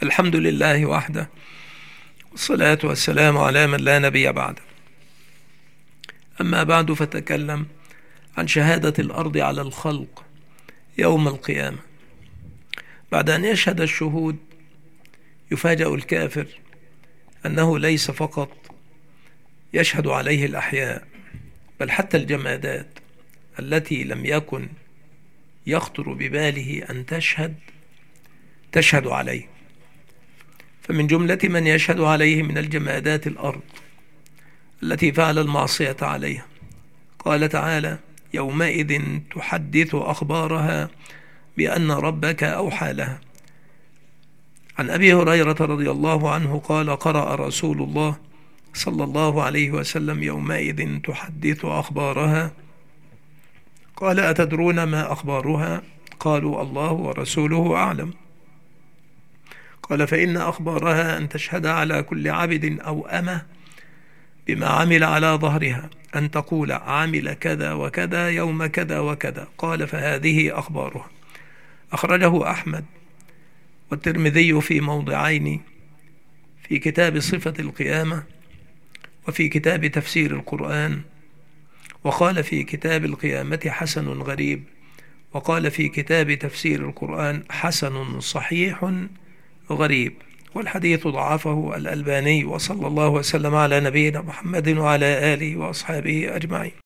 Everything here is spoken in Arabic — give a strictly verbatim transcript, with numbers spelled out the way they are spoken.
الحمد لله وحده، والصلاة والسلام على من لا نبي بعده. أما بعد، فتكلم عن شهادة الأرض على الخلق يوم القيامة. بعد أن يشهد الشهود، يفاجأ الكافر أنه ليس فقط يشهد عليه الأحياء، بل حتى الجمادات التي لم يكن يخطر بباله أن تشهد تشهد عليه. فمن جملة من يشهد عليه من الجمادات الأرض التي فعل المعصية عليها. قال تعالى: يومئذ تحدث أخبارها بأن ربك أوحى لها. عن أبي هريرة رضي الله عنه قال: قرأ رسول الله صلى الله عليه وسلم: يومئذ تحدث أخبارها. قال: أتدرون ما أخبارها؟ قالوا: الله ورسوله أعلم. قال: فإن أخبارها أن تشهد على كل عبد أو أمة بما عمل على ظهرها، أن تقول: عمل كذا وكذا يوم كذا وكذا. قال: فهذه أخبارها. أخرجه أحمد والترمذي في موضعين، في كتاب صفة القيامة وفي كتاب تفسير القرآن. وقال في كتاب القيامة حسن غريب، وقال في كتاب تفسير القرآن حسن صحيح غريب. والحديث ضعفه الألباني. وصلى الله وسلم على نبينا محمد وعلى آله وأصحابه أجمعين.